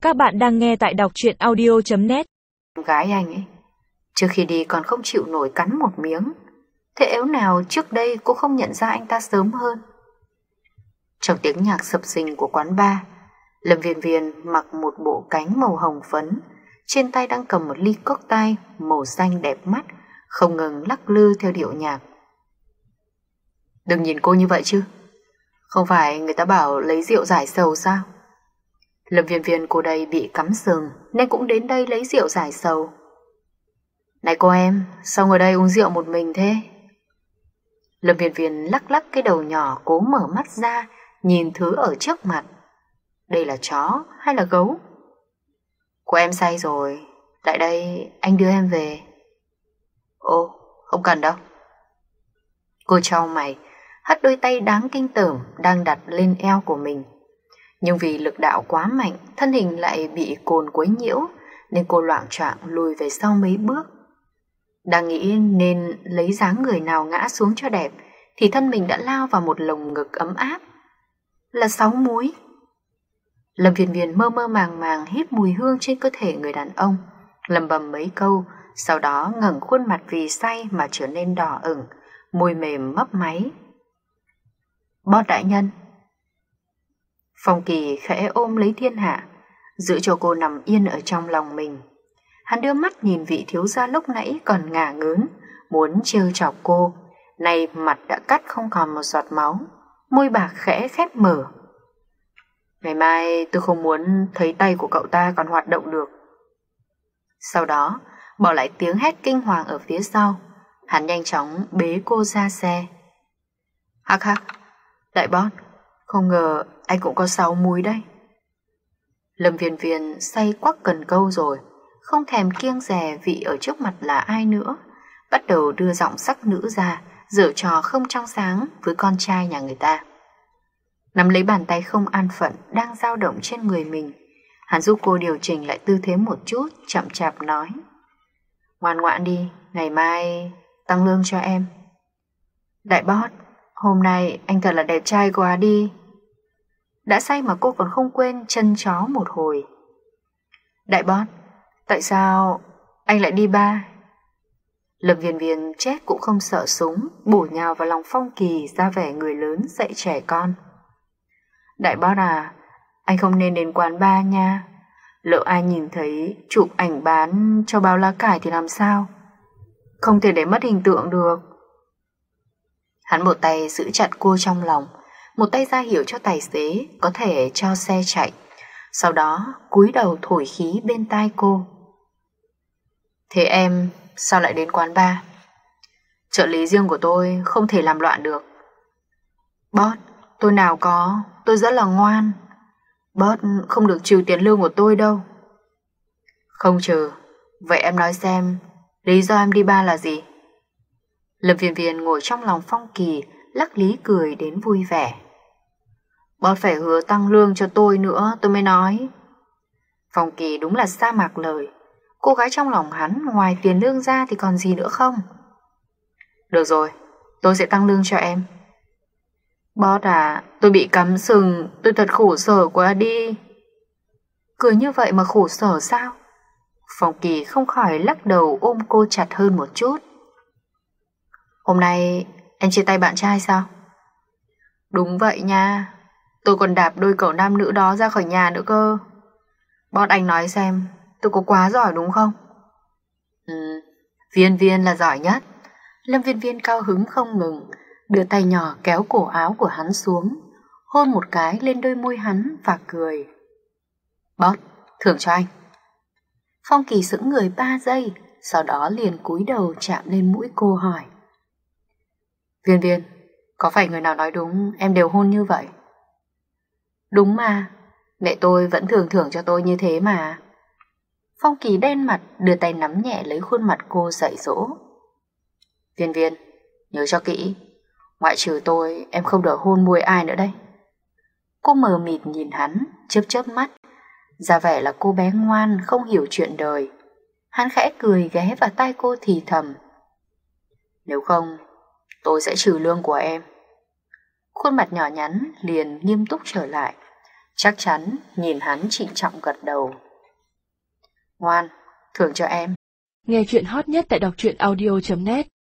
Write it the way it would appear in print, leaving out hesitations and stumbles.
Các bạn đang nghe tại đọc truyện audio.net. Gái anh ấy, trước khi đi còn không chịu nổi cắn một miếng. Thế éo nào trước đây cô không nhận ra anh ta sớm hơn. Trong tiếng nhạc sập sình của quán bar, Lâm Viên Viên mặc một bộ cánh màu hồng phấn, trên tay đang cầm một ly cốc tay màu xanh đẹp mắt, không ngừng lắc lư theo điệu nhạc. Đừng nhìn cô như vậy chứ, không phải người ta bảo lấy rượu giải sầu sao? Lâm Viên Viên cô đây bị cắm sừng nên cũng đến đây lấy rượu giải sầu. Này cô em, sao ngồi đây uống rượu một mình thế? Lâm Viên Viên lắc lắc cái đầu nhỏ, cố mở mắt ra nhìn thứ ở trước mặt. Đây là chó hay là gấu? Cô em say rồi, lại đây anh đưa em về. Ồ, không cần đâu. Cô chau mày, hất đôi tay đáng kinh tởm đang đặt lên eo của mình. Nhưng vì lực đạo quá mạnh, thân hình lại bị cồn quấy nhiễu, nên cô loạng choạng lùi về sau mấy bước. Đang nghĩ nên lấy dáng người nào ngã xuống cho đẹp, thì thân mình đã lao vào một lồng ngực ấm áp. Là sáu múi. Lâm Viên Viên mơ mơ màng màng hít mùi hương trên cơ thể người đàn ông, lẩm bẩm mấy câu, sau đó ngẩng khuôn mặt vì say mà trở nên đỏ ửng, môi mềm mấp máy. Boss đại nhân. Phong Kỳ khẽ ôm lấy thiên hạ, giữ cho cô nằm yên ở trong lòng mình. Hắn đưa mắt nhìn vị thiếu gia lúc nãy còn ngả ngớn, muốn trêu chọc cô. Nay mặt đã cắt không còn một giọt máu, môi bạc khẽ khép mở. Ngày mai tôi không muốn thấy tay của cậu ta còn hoạt động được. Sau đó, bỏ lại tiếng hét kinh hoàng ở phía sau, hắn nhanh chóng bế cô ra xe. Hắc hắc, đại boss, không ngờ anh cũng có 6 múi đây. Lâm Viên Viên say quắc cần câu rồi, không thèm kiêng dè vị ở trước mặt là ai nữa, bắt đầu đưa giọng sắc nữ ra, giở trò không trong sáng với con trai nhà người ta. Nắm lấy bàn tay không an phận đang dao động trên người mình, hắn giúp cô điều chỉnh lại tư thế một chút, chậm chạp nói: Ngoan ngoãn đi, ngày mai tăng lương cho em. Đại boss, hôm nay anh thật là đẹp trai quá đi. Đã say mà cô còn không quên chân chó một hồi. Đại boss, tại sao anh lại đi bar? Lâm Viên Viên chết cũng không sợ súng, bổ nhào vào lòng Phong Kỳ ra vẻ người lớn dạy trẻ con. Đại boss à, anh không nên đến quán bar nha. Lỡ ai nhìn thấy chụp ảnh bán cho bao lá cải thì làm sao? Không thể để mất hình tượng được. Hắn một tay giữ chặt cô trong lòng, một tay ra hiệu cho tài xế có thể cho xe chạy, sau đó cúi đầu thổi khí bên tai cô. Thế em sao lại đến quán bar? Trợ lý riêng của tôi không thể làm loạn được. Boss, tôi nào có, tôi rất là ngoan. Boss không được trừ tiền lương của tôi đâu. Không trừ, vậy em nói xem, lý do em đi bar là gì? Lâm Viên Viên ngồi trong lòng Phong Kỳ, lắc lý cười đến vui vẻ. Boss phải hứa tăng lương cho tôi nữa tôi mới nói. Phong Kỳ đúng là sa mạc lời. Cô gái trong lòng hắn ngoài tiền lương ra thì còn gì nữa không? Được rồi, tôi sẽ tăng lương cho em. Boss à, tôi bị cắm sừng, tôi thật khổ sở quá đi. Cười như vậy mà khổ sở sao? Phong Kỳ không khỏi lắc đầu ôm cô chặt hơn một chút. Hôm nay anh chia tay bạn trai sao? Đúng vậy nha, tôi còn đạp đôi cậu nam nữ đó ra khỏi nhà nữa cơ. Boss anh nói xem, tôi có quá giỏi đúng không? Viên Viên là giỏi nhất. Lâm Viên Viên cao hứng không ngừng, đưa tay nhỏ kéo cổ áo của hắn xuống, hôn một cái lên đôi môi hắn và cười. Boss, thưởng cho anh. Phong Kỳ sững người 3 giây, sau đó liền cúi đầu chạm lên mũi cô hỏi. Viên Viên, có phải người nào nói đúng em đều hôn như vậy? Đúng mà, mẹ tôi vẫn thường thưởng cho tôi như thế mà. Phong Kỳ đen mặt đưa tay nắm nhẹ lấy khuôn mặt cô dạy dỗ. Viên Viên, nhớ cho kỹ, ngoại trừ tôi em không được hôn môi ai nữa đây. Cô mờ mịt nhìn hắn, chớp chớp mắt, ra vẻ là cô bé ngoan không hiểu chuyện đời. Hắn khẽ cười ghé vào tai cô thì thầm. Nếu không, tôi sẽ trừ lương của em. Khuôn mặt nhỏ nhắn liền nghiêm túc trở lại. Chắc chắn nhìn hắn trịnh trọng gật đầu. Ngoan, thưởng cho em. Nghe chuyện hot nhất tại đọc truyện audio.net